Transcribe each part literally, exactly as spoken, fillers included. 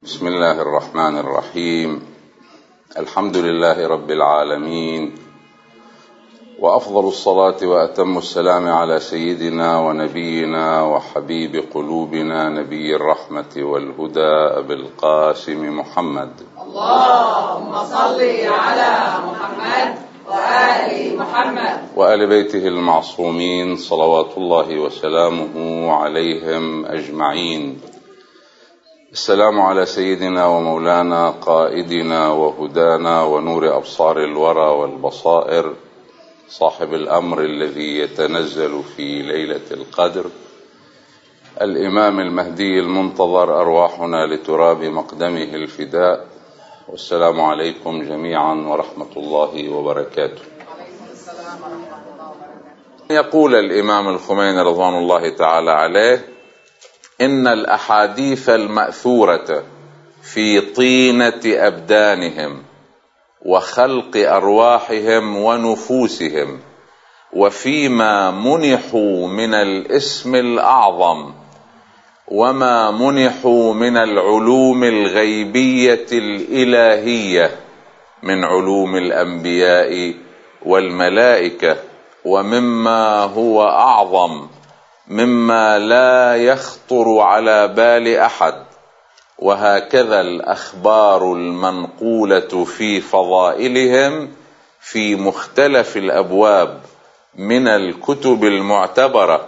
بسم الله الرحمن الرحيم. الحمد لله رب العالمين، وأفضل الصلاة وأتم السلام على سيدنا ونبينا وحبيب قلوبنا نبي الرحمة والهدى أبي القاسم محمد. اللهم صل على محمد وآل محمد وآل بيته المعصومين صلوات الله وسلامه عليهم أجمعين. السلام على سيدنا ومولانا قائدنا وهدانا ونور أبصار الورى والبصائر، صاحب الأمر الذي يتنزل في ليلة القدر، الإمام المهدي المنتظر، أرواحنا لتراب مقدمه الفداء. والسلام عليكم جميعا ورحمة الله وبركاته. يقول الإمام الخميني رضوان الله تعالى عليه: إن الأحاديث المأثورة في طينة أبدانهم وخلق أرواحهم ونفوسهم وفيما منحوا من الاسم الأعظم وما منحوا من العلوم الغيبية الإلهية من علوم الأنبياء والملائكة، ومما هو أعظم مما لا يخطر على بال أحد، وهكذا الأخبار المنقولة في فضائلهم في مختلف الأبواب من الكتب المعتبرة،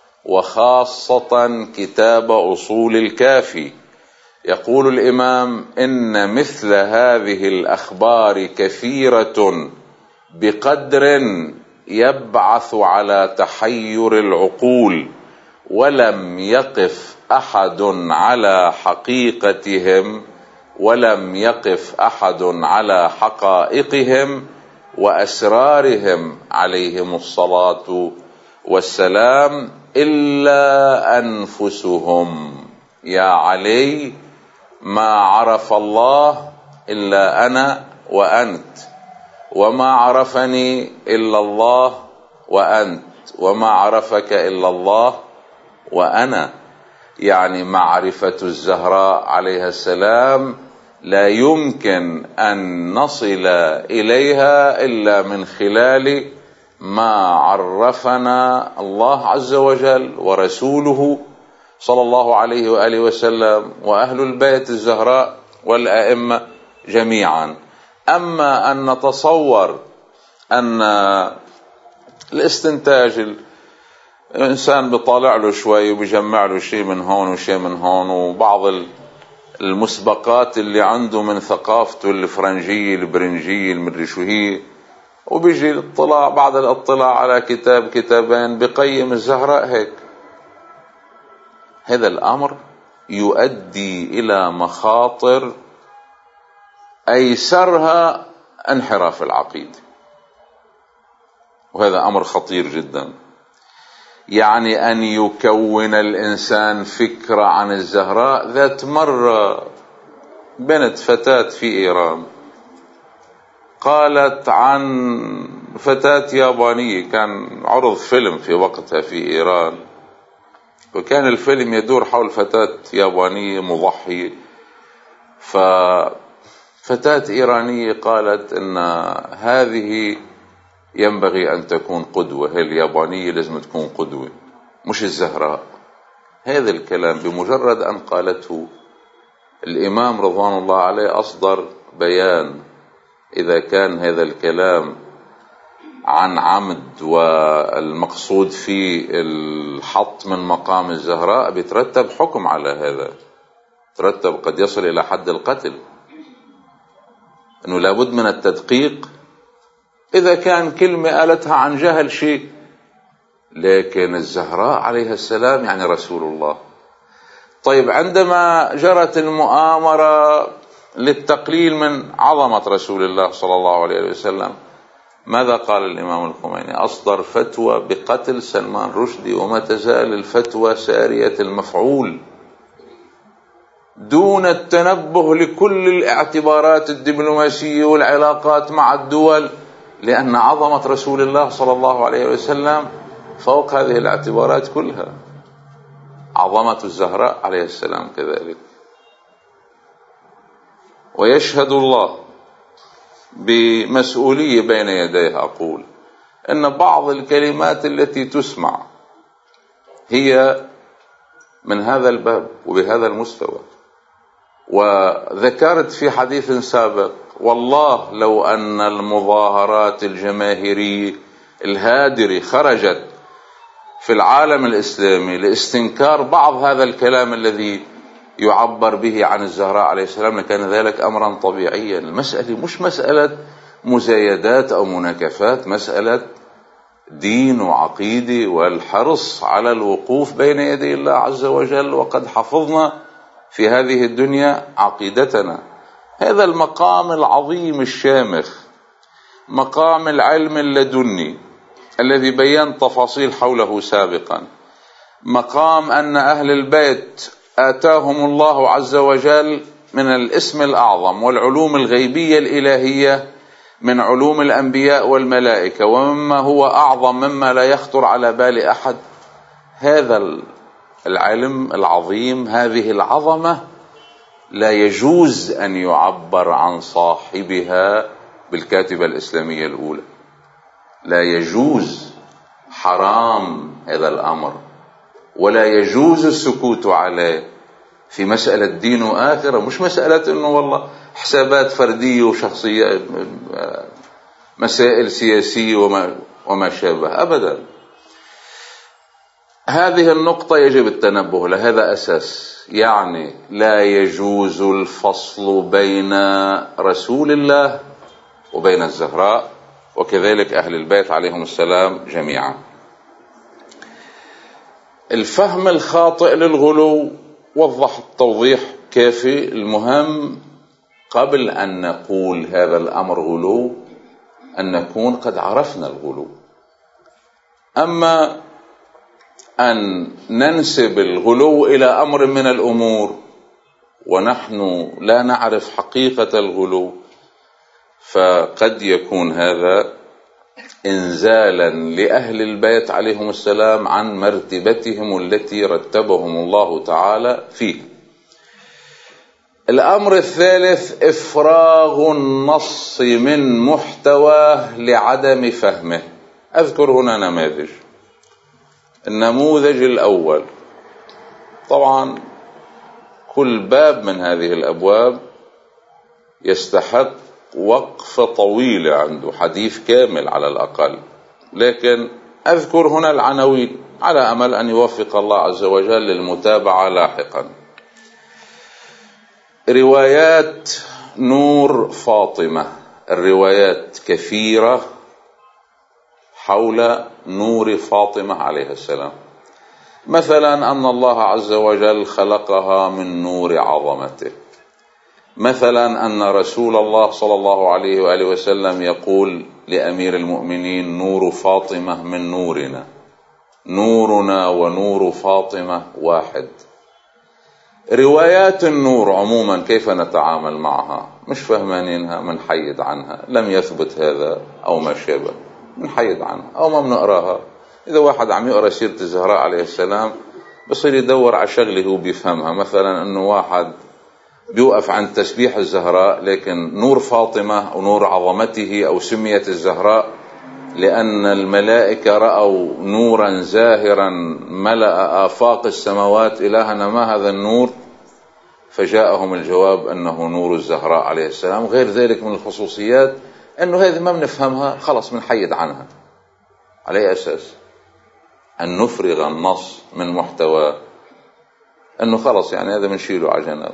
وخاصة كتاب أصول الكافي. يقول الإمام: إن مثل هذه الأخبار كثيرة بقدر يبعث على تحير العقول، ولم يقف أحد على حقيقتهم ولم يقف أحد على حقائقهم وأسرارهم عليهم الصلاة والسلام إلا أنفسهم. يا علي، ما عرف الله إلا أنا وأنت، وما عرفني إلا الله وأنت، وما عرفك إلا الله وأنا. يعني معرفة الزهراء عليها السلام لا يمكن أن نصل إليها إلا من خلال ما عرفنا الله عز وجل ورسوله صلى الله عليه وآله وسلم وأهل البيت الزهراء والأئمة جميعا. أما أن نتصور أن الاستنتاج الإنسان بيطالع له شوي وبيجمع له شيء من هون وشيء من هون، وبعض المسبقات اللي عنده من ثقافته الفرنجية البرنجية المدري شو هي، وبيجي الاطلاع بعد الاطلاع على كتاب كتابين بقيم الزهراء هيك. هذا الأمر يؤدي إلى مخاطر أيسرها انحراف العقيدة، وهذا أمر خطير جدا. يعني أن يكون الإنسان فكرة عن الزهراء. ذات مرة بنت فتاة في إيران قالت عن فتاة يابانية، كان عرض فيلم في وقتها في إيران، وكان الفيلم يدور حول فتاة يابانية مضحية. ففتاة إيرانية قالت إن هذه ينبغي أن تكون قدوة، هي اليابانية لازم تكون قدوة مش الزهراء. هذا الكلام بمجرد أن قالته الإمام رضوان الله عليه أصدر بيان: إذا كان هذا الكلام عن عمد والمقصود فيه الحط من مقام الزهراء بيترتب حكم على هذا، ترتب قد يصل إلى حد القتل، أنه لابد من التدقيق. إذا كان كلمة قالتها عن جهل شيء، لكن الزهراء عليها السلام يعني رسول الله. طيب، عندما جرت المؤامرة للتقليل من عظمة رسول الله صلى الله عليه وسلم، ماذا قال الإمام الخميني؟ أصدر فتوى بقتل سلمان رشدي، وما تزال الفتوى سارية المفعول دون التنبه لكل الاعتبارات الدبلوماسية والعلاقات مع الدول، لأن عظمة رسول الله صلى الله عليه وسلم فوق هذه الاعتبارات كلها. عظمة الزهراء عليه السلام كذلك. ويشهد الله بمسؤولية بين يديه، أقول إن بعض الكلمات التي تسمع هي من هذا الباب وبهذا المستوى. وذكرت في حديث سابق والله لو أن المظاهرات الجماهيرية الهادرة خرجت في العالم الإسلامي لاستنكار بعض هذا الكلام الذي يعبر به عن الزهراء عليه السلام لكان ذلك أمرا طبيعيا. المسألة مش مسألة مزايدات أو مناكفات، مسألة دين وعقيدة والحرص على الوقوف بين يدي الله عز وجل، وقد حفظنا في هذه الدنيا عقيدتنا. هذا المقام العظيم الشامخ، مقام العلم اللدني الذي بيّن تفاصيل حوله سابقا، مقام أن أهل البيت آتاهم الله عز وجل من الاسم الأعظم والعلوم الغيبية الإلهية من علوم الأنبياء والملائكة، ومما هو أعظم مما لا يخطر على بال أحد. هذا العلم العظيم، هذه العظمة، لا يجوز أن يعبر عن صاحبها بالكاتبة الإسلامية الأولى، لا يجوز، حرام هذا الأمر، ولا يجوز السكوت عليه في مسألة دين وآخرة. مش مسألة إنه والله حسابات فردية وشخصية، مسائل سياسية وما, وما شابه، أبدا. هذه النقطة يجب التنبه لها، هذا أساس. يعني لا يجوز الفصل بين رسول الله وبين الزهراء، وكذلك أهل البيت عليهم السلام جميعا. الفهم الخاطئ للغلو وضح التوضيح كافي. المهم قبل أن نقول هذا الأمر غلو أن نكون قد عرفنا الغلو. أما أن ننسب الغلو إلى أمر من الأمور ونحن لا نعرف حقيقة الغلو، فقد يكون هذا إنزالا لأهل البيت عليهم السلام عن مرتبتهم التي رتبهم الله تعالى فيه. الأمر الثالث إفراغ النص من محتواه لعدم فهمه. أذكر هنا نماذج. النموذج الأول، طبعا كل باب من هذه الأبواب يستحق وقفة طويلة، عنده حديث كامل على الأقل، لكن أذكر هنا العناوين على أمل أن يوفق الله عز وجل للمتابعة لاحقا. روايات نور فاطمة، الروايات كثيرة حول نور فاطمة عليه السلام. مثلا أن الله عز وجل خلقها من نور عظمته، مثلا أن رسول الله صلى الله عليه وآله وسلم يقول لأمير المؤمنين: نور فاطمة من نورنا، نورنا ونور فاطمة واحد. روايات النور عموما كيف نتعامل معها؟ مش فهمانينها، منحيد عنها، لم يثبت هذا أو ما شابه، منحيد عنها أو ما بنقراها. إذا واحد عم يقرأ سيرة الزهراء عليه السلام بصير يدور على شغله هو بيفهمها، مثلا أنه واحد بيوقف عند تسبيح الزهراء، لكن نور فاطمة ونور عظمته، أو سميت الزهراء لأن الملائكة رأوا نورا زاهرا ملأ آفاق السماوات، إلهنا ما هذا النور؟ فجاءهم الجواب أنه نور الزهراء عليه السلام. غير ذلك من الخصوصيات أنه هذه ما بنفهمها، خلص بنحيد عنها. على أساس أن نفرغ النص من محتوى، أنه خلص يعني هذا بنشيله على جنب.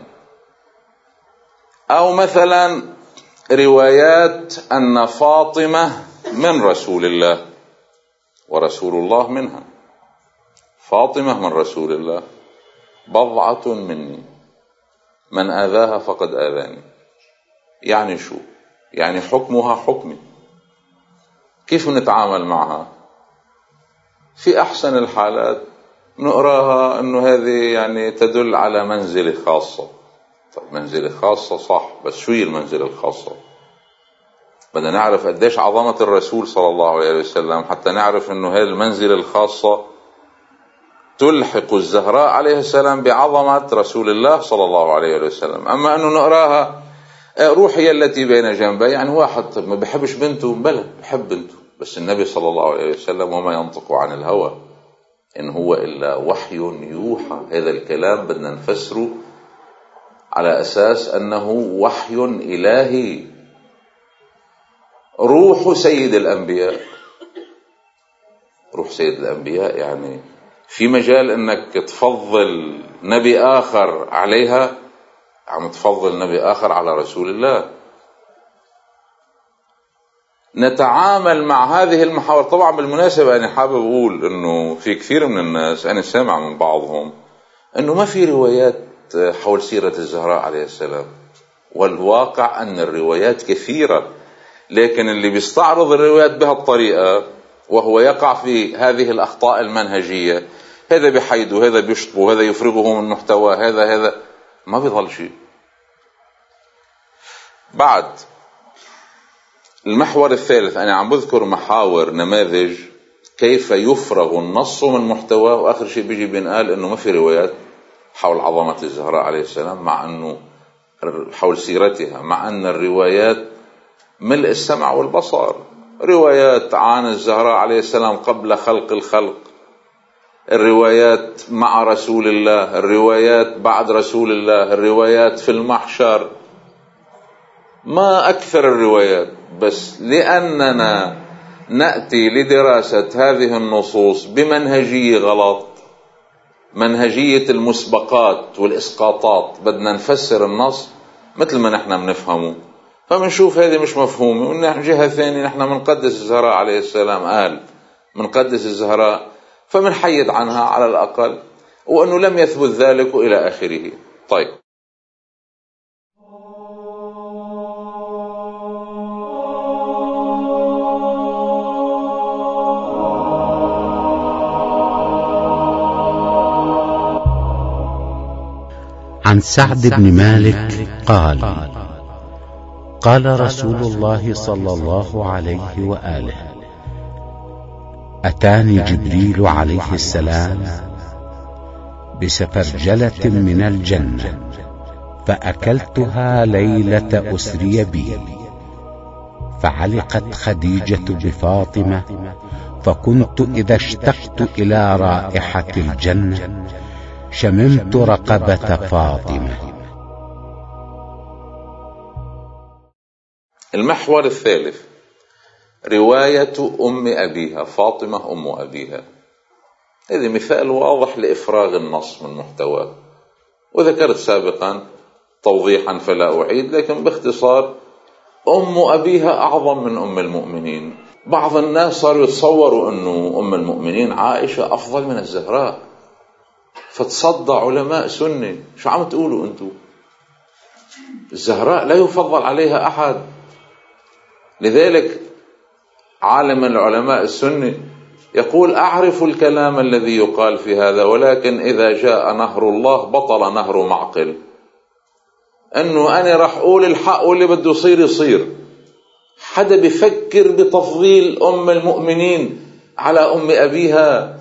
أو مثلا روايات أن فاطمة من رسول الله ورسول الله منها. فاطمة من رسول الله، بضعة مني، من آذاها فقد آذاني. يعني شو؟ يعني حكمها حكمي. كيف نتعامل معها؟ في أحسن الحالات نقراها أنه هذه يعني تدل على منزلة خاصة. طب منزلة خاصة صح، بس شو هي المنزلة الخاصة؟ بدنا نعرف قديش عظمة الرسول صلى الله عليه وسلم حتى نعرف أنه هذه المنزلة الخاصة تلحق الزهراء عليه السلام بعظمة رسول الله صلى الله عليه وسلم. أما أنه نقراها روحي التي بين جنبي، يعني واحد طب ما بحبش بنته، بلى بحب بنته، بس النبي صلى الله عليه وسلم وما ينطق عن الهوى إن هو إلا وحي يوحى. هذا الكلام بدنا نفسره على أساس أنه وحي إلهي. روح سيد الأنبياء، روح سيد الأنبياء يعني في مجال أنك تفضل نبي آخر عليها، عم تفضل نبي آخر على رسول الله. نتعامل مع هذه المحاور. طبعا بالمناسبة أنا حابب أقول أنه في كثير من الناس أنا سامع من بعضهم أنه ما في روايات حول سيرة الزهراء عليه السلام، والواقع أن الروايات كثيرة، لكن اللي بيستعرض الروايات بهالطريقة وهو يقع في هذه الأخطاء المنهجية، هذا بحيده، هذا بيشطبه، هذا يفرغه من محتوى، هذا هذا ما بيظل شيء. بعد المحور الثالث أنا عم بذكر محاور نماذج كيف يفرغ النص من محتواه، وآخر شيء بيجي بينقال إنه ما في روايات حول عظمة الزهراء عليه السلام، مع أنه حول سيرتها، مع أن الروايات ملء السمع والبصر. روايات عن الزهراء عليه السلام قبل خلق الخلق، الروايات مع رسول الله، الروايات بعد رسول الله، الروايات في المحشر، ما أكثر الروايات. بس لأننا نأتي لدراسة هذه النصوص بمنهجية غلط، منهجية المسبقات والإسقاطات، بدنا نفسر النص مثل ما نحن بنفهمه، فمنشوف هذه مش مفهومة. ومن جهة ثانية نحن منقدس الزهراء عليه السلام، قال منقدس الزهراء، فمنحيد عنها على الأقل، وأنه لم يثبت ذلك إلى آخره. طيب، عن سعد بن مالك قال: قال رسول الله صلى الله عليه وآله: أتاني جبريل عليه السلام بسفرجلة من الجنة فأكلتها ليلة أسري بي، فعلقت خديجة بفاطمة، فكنت إذا اشتقت إلى رائحة الجنة شممت رقبة فاطمة. المحور الثالث رواية أم أبيها، فاطمة أم أبيها. هذا مثال واضح لإفراغ النص من محتواه، وذكرت سابقا توضيحا فلا أعيد، لكن باختصار أم أبيها أعظم من أم المؤمنين. بعض الناس صاروا يتصوروا أنه أم المؤمنين عائشة أفضل من الزهراء، فتصدى علماء سنة: شو عم تقولوا أنتوا؟ الزهراء لا يفضل عليها أحد. لذلك عالم العلماء السنة يقول: أعرف الكلام الذي يقال في هذا، ولكن إذا جاء نهر الله بطل نهر معقل. أنه أنا رح أقول الحق واللي بده يصير يصير. حدا بيفكر بتفضيل أم المؤمنين على أم أبيها؟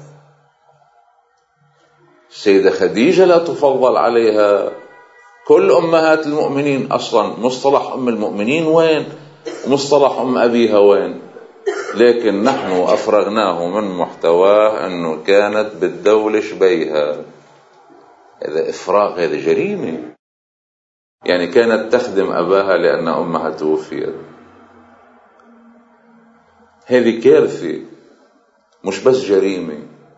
السيدة خديجة لا تفضل عليها. كل أمهات المؤمنين أصلا مصطلح أم المؤمنين وين، ومصطلح أم أبيها وين؟ لكن نحن أفرغناه من محتواه أنه كانت بتدولش بيها. هذا إفراغ، هذا جريمة. يعني كانت تخدم أباها لأن أمها توفيت. هذه كارثة، مش بس جريمة.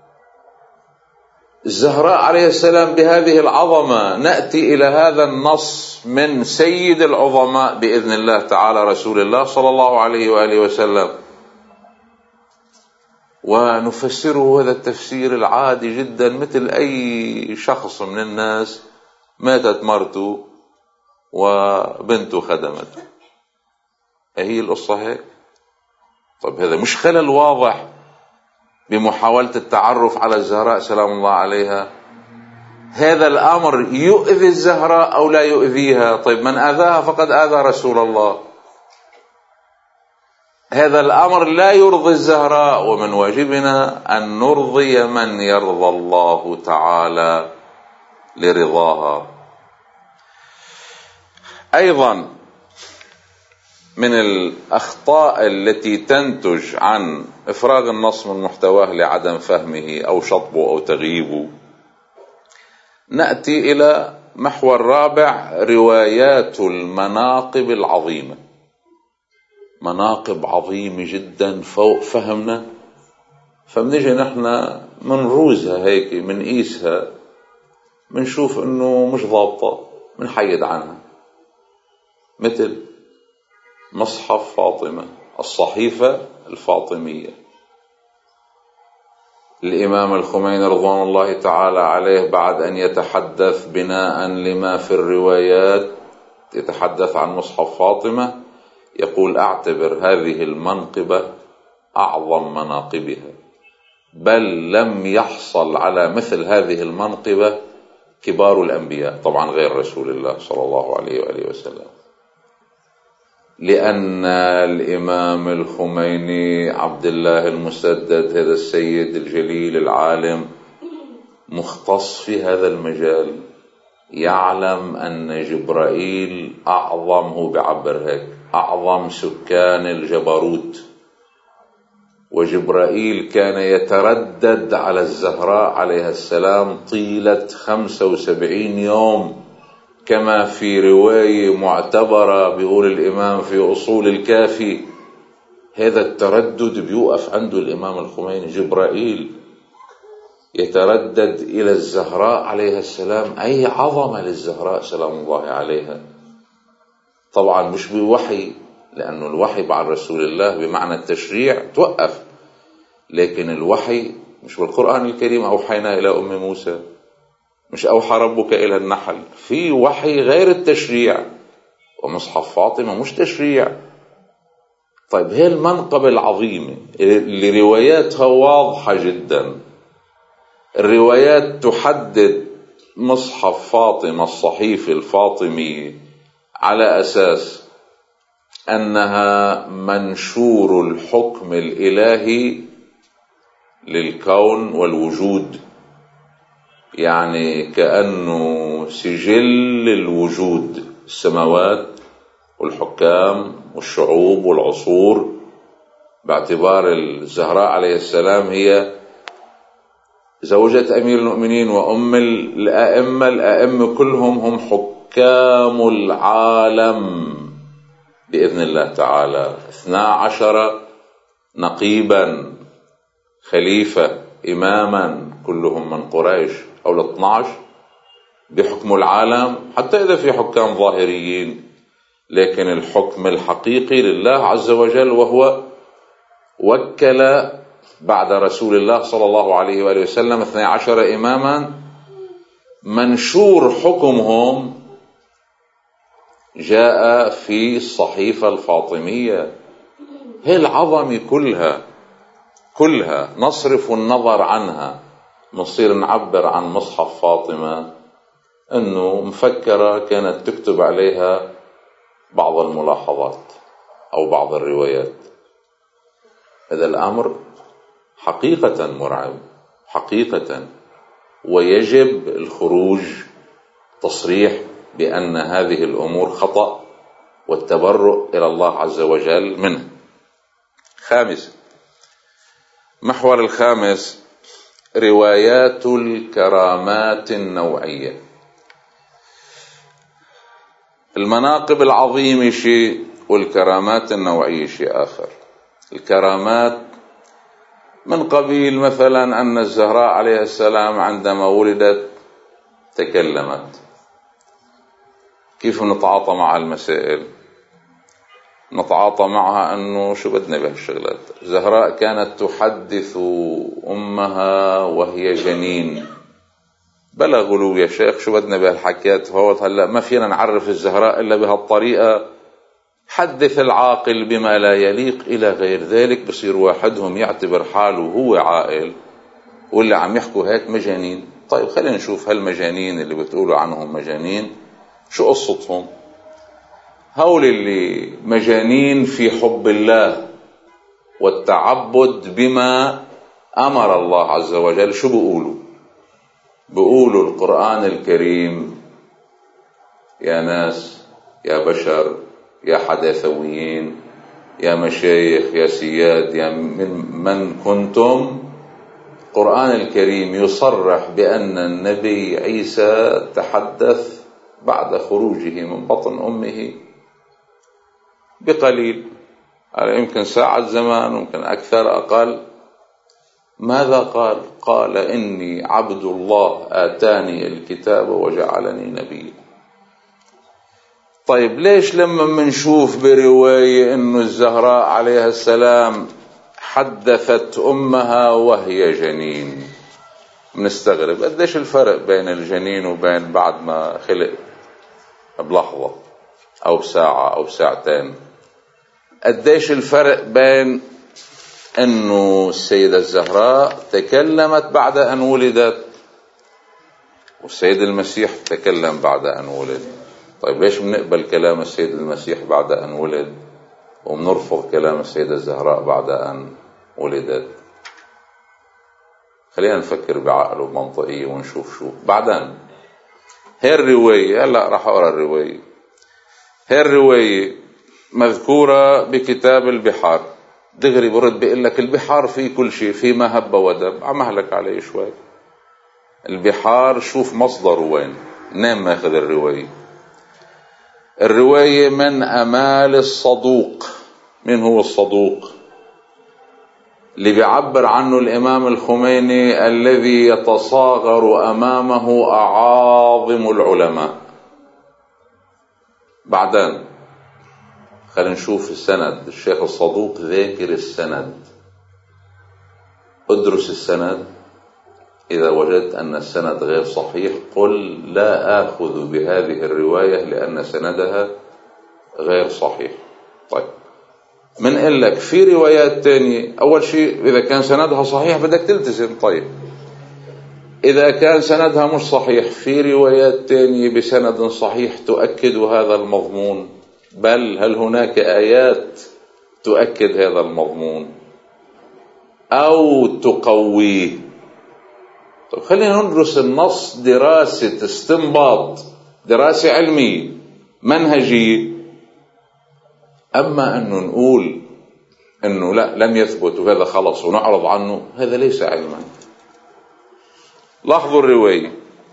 الزهراء عليه السلام بهذه العظمة نأتي إلى هذا النص من سيد العظماء بإذن الله تعالى رسول الله صلى الله عليه وآله وسلم، ونفسره هذا التفسير العادي جدا، مثل أي شخص من الناس ماتت مرته وبنته خدمت. هي القصة هيك؟ طب هذا مش خلل واضح بمحاولة التعرف على الزهراء سلام الله عليها؟ هذا الأمر يؤذي الزهراء أو لا يؤذيها؟ طيب من آذاها فقد آذى رسول الله. هذا الأمر لا يرضي الزهراء، ومن واجبنا أن نرضي من يرضى الله تعالى لرضاها. أيضا من الأخطاء التي تنتج عن إفراغ النص من محتواه لعدم فهمه أو شطبه أو تغييبه، نأتي إلى محور رابع: روايات المناقب العظيمة. مناقب عظيمة جدا فوق فهمنا، فبنجي نحن منروزها هيك، منقيسها، منشوف انه مش ضابطة، منحيد عنها. مثل مصحف فاطمة، الصحيفة الفاطمية. الإمام الخميني رضوان الله تعالى عليه بعد أن يتحدث بناء لما في الروايات، يتحدث عن مصحف فاطمة، يقول: أعتبر هذه المنقبة أعظم مناقبها، بل لم يحصل على مثل هذه المنقبة كبار الأنبياء، طبعا غير رسول الله صلى الله عليه وآله وسلم. لأن الإمام الخميني عبد الله المسدد، هذا السيد الجليل العالم مختص في هذا المجال، يعلم أن جبرائيل أعظم، هو بعبر هيك، أعظم سكان الجبروت، وجبرائيل كان يتردد على الزهراء عليها السلام طيلة خمسة وسبعين يوم، كما في رواية معتبرة بيقول الإمام في أصول الكافي. هذا التردد بيوقف عنده الإمام الخميني. جبرائيل يتردد إلى الزهراء عليها السلام، أي عظمة للزهراء سلام الله عليها. طبعا مش بوحي، لأنه الوحي بعد رسول الله بمعنى التشريع توقف، لكن الوحي مش بالقرآن الكريم أوحينا إلى أم موسى، مش أوحى ربك إلى النحل، في وحي غير التشريع، ومصحف فاطمة مش تشريع. طيب هي المنقبة العظيمة اللي رواياتها واضحة جدا، الروايات تحدد مصحف فاطمة الصحيفة الفاطمية على أساس أنها منشور الحكم الإلهي للكون والوجود، يعني كأنه سجل الوجود، السماوات والحكام والشعوب والعصور، باعتبار الزهراء عليه السلام هي زوجة أمير المؤمنين وأم الأئمة، الأئمة كلهم هم حكام العالم بإذن الله تعالى، اثنا عشر نقيبا خليفة إماما كلهم من قريش، أو الاثنى عشر بحكم العالم، حتى إذا في حكام ظاهريين، لكن الحكم الحقيقي لله عز وجل، وهو وكل بعد رسول الله صلى الله عليه وآله وسلم اثني عشر إماما منشور حكمهم جاء في الصحيفة الفاطمية. هي العظمة كلها كلها نصرف النظر عنها، نصير نعبر عن مصحف فاطمة أنه مفكرة كانت تكتب عليها بعض الملاحظات أو بعض الروايات. هذا الأمر حقيقة مرعب حقيقة، ويجب الخروج تصريح بأن هذه الأمور خطأ والتبرؤ إلى الله عز وجل منه. خامس، محور الخامس: روايات الكرامات النوعية. المناقب العظيمة شيء، والكرامات النوعية شيء آخر. الكرامات من قبيل مثلا أن الزهراء عليه السلام عندما ولدت تكلمت. كيف نتعاطى مع المسائل؟ نتعاطى معها أنه شو بدنا بهالشغلات. زهراء كانت تحدث أمها وهي جنين. بلا غلو يا شيخ، شو بدنا بهالحكيات فوت، هلا ما فينا نعرف الزهراء إلا بهالطريقة، حدث العاقل بما لا يليق إلى غير ذلك. بصير واحدهم يعتبر حاله هو عاقل، واللي عم يحكوا هيك مجانين. طيب خلينا نشوف هالمجانين اللي بتقولوا عنهم مجانين شو قصتهم. هول اللي مجانين في حب الله والتعبد بما أمر الله عز وجل، شو بيقولوا؟ بيقولوا القرآن الكريم يا ناس يا بشر يا حداثويين، يا مشايخ، يا سياد، يا من, من كنتم، القرآن الكريم يصرح بأن النبي عيسى تحدث بعد خروجه من بطن أمه بقليل، يمكن ساعة زمان، ممكن أكثر أقل. ماذا قال؟ قال إني عبد الله آتاني الكتاب وجعلني نبيا. طيب ليش لما منشوف برواية إنه الزهراء عليها السلام حدثت أمها وهي جنين منستغرب قديش الفرق بين الجنين وبين بعد ما خلق بلحظة أو بساعة أو بساعتين؟ قديش الفرق بين أنه السيدة الزهراء تكلمت بعد أن ولدت والسيد المسيح تكلم بعد أن ولد؟ طيب ليش بنقبل كلام السيد المسيح بعد أن ولد وبنرفض كلام السيدة الزهراء بعد أن ولدت؟ خلينا نفكر بعقل وبمنطقية ونشوف شو بعدين. هي الرواية، هلا راح أقرأ الرواية. هي الرواية مذكورة بكتاب البحار. دغري برد بيقول لك البحار فيه كل شيء، فيه ما هب ودب. عم أهلك عليه شوي. البحار شوف مصدر وين، منين ماخذ الرواية. الرواية من أمال الصدوق. من هو الصدوق؟ اللي بيعبر عنه الإمام الخميني الذي يتصاغر أمامه أعاظم العلماء. بعدين خلينا نشوف السند. الشيخ الصدوق ذاكر السند. ادرس السند، إذا وجدت أن السند غير صحيح قل لا آخذ بهذه الرواية لأن سندها غير صحيح. طيب من قال لك في روايات تانية، أول شيء إذا كان سندها صحيح بدك تلتزم. طيب إذا كان سندها مش صحيح في روايات تانية بسند صحيح تؤكد هذا المضمون، بل هل هناك آيات تؤكد هذا المضمون أو تقويه. طيب خلينا ندرس النص دراسة استنباط، دراسة علمية منهجية. أما أنه نقول أنه لا لم يثبت وهذا خلص ونعرض عنه، هذا ليس علما. لاحظوا الرواية.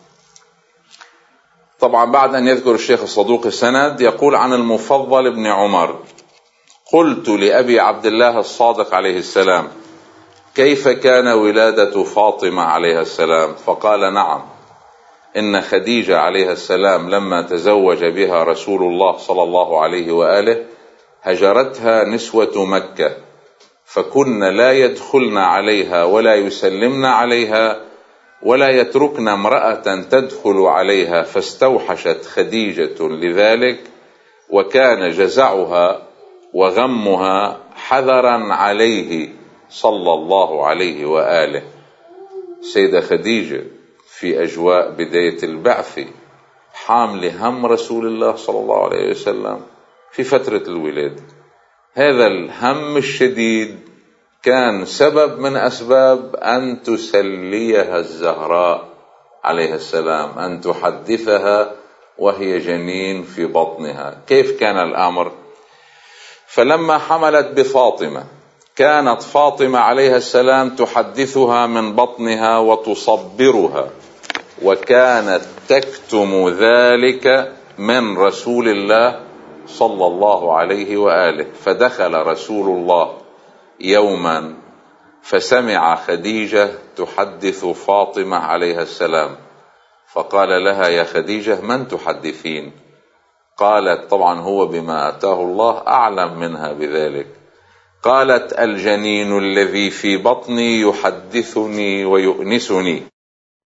طبعا بعد أن يذكر الشيخ الصدوق السند يقول عن المفضل بن عمر: قلت لأبي عبد الله الصادق عليه السلام: كيف كان ولادة فاطمة عليها السلام؟ فقال: نعم، إن خديجة عليها السلام لما تزوج بها رسول الله صلى الله عليه وآله هجرتها نسوة مكة، فكن لا يدخلن عليها ولا يسلمن عليها ولا يتركن امرأة تدخل عليها، فاستوحشت خديجة لذلك، وكان جزعها وغمها حذرا عليه صلى الله عليه وآله. سيدة خديجة في أجواء بداية البعث حامل هم رسول الله صلى الله عليه وسلم في فترة الولادة. هذا الهم الشديد كان سبب من أسباب أن تسليها الزهراء عليها السلام، أن تحدثها وهي جنين في بطنها. كيف كان الأمر؟ فلما حملت بفاطمة كانت فاطمة عليها السلام تحدثها من بطنها وتصبرها، وكانت تكتم ذلك من رسول الله صلى الله عليه وآله. فدخل رسول الله يوما فسمع خديجة تحدث فاطمة عليها السلام، فقال لها: يا خديجة من تحدثين؟ قالت: طبعا هو بما أتاه الله أعلم منها بذلك. قالت: الجنين الذي في بطني يحدثني ويؤنسني.